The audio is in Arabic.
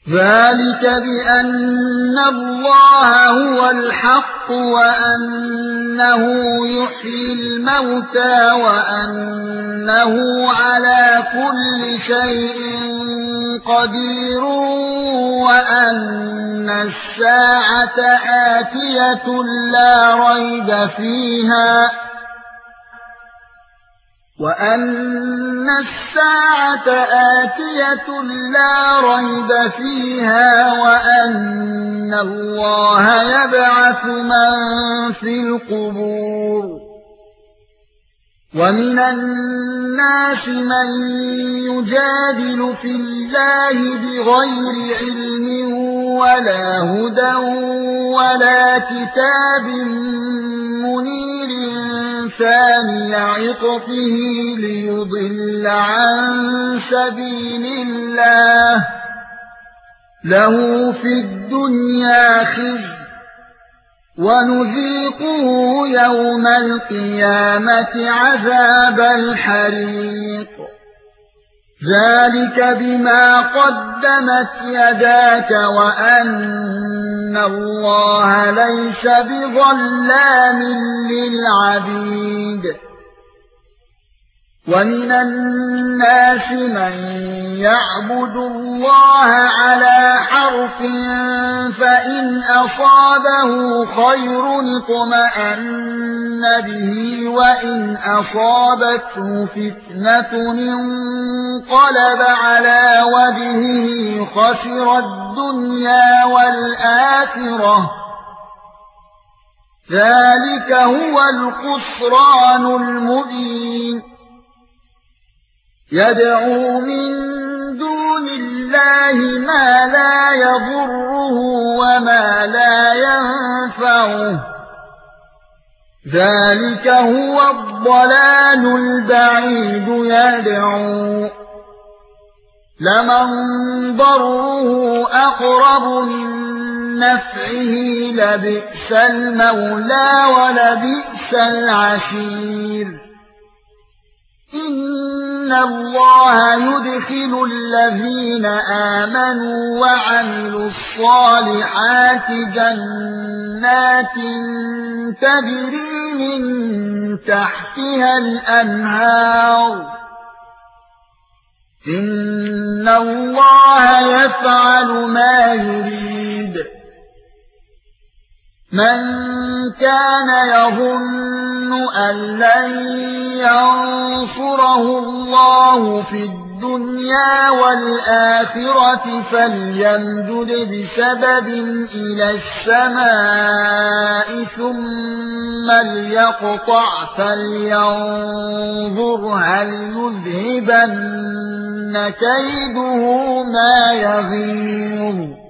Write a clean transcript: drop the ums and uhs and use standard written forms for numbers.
ذلك بأن الله هو الحق وأنه يحيي الموتى وأنه على كل شيء قدير وأن الساعة آتية لا ريب فيها وأن الله يبعث من في القبور ومن الناس من يجادل في الله بغير علم ولا هدى ولا كتاب منير ثاني عطفه ليضل عن سبيل الله له في الدنيا خزي ونذيقه يوم القيامة عذاب الحريق ذلك بما قدمت يداك وأن الله ليس بظلام للعبيد ومن الناس من يعبد الله على حرف فإن أصابه خير اطمأن به وإن أصابته فتنة انقلب على وجهه خسر الدنيا والآخرة ذلك هو الخسران المبين يدعو من دون الله ما لا يضره وما لا ينفعه ذلك هو الضلال البعيد يدعو لمن ضره أقرب من نفعه لبئس المولى ولبئس العشير إن الله يدخل الذين آمنوا وعملوا الصالحات جنات تجري من تحتها الأنهار إن الله يفعل ما يريد من كان يظن أن لن ينصره الله في الدنيا والآخرة فليمدد بسبب إلى السماء ثم ليقطع فلينظر هل يذهبن كيده ما يغيظ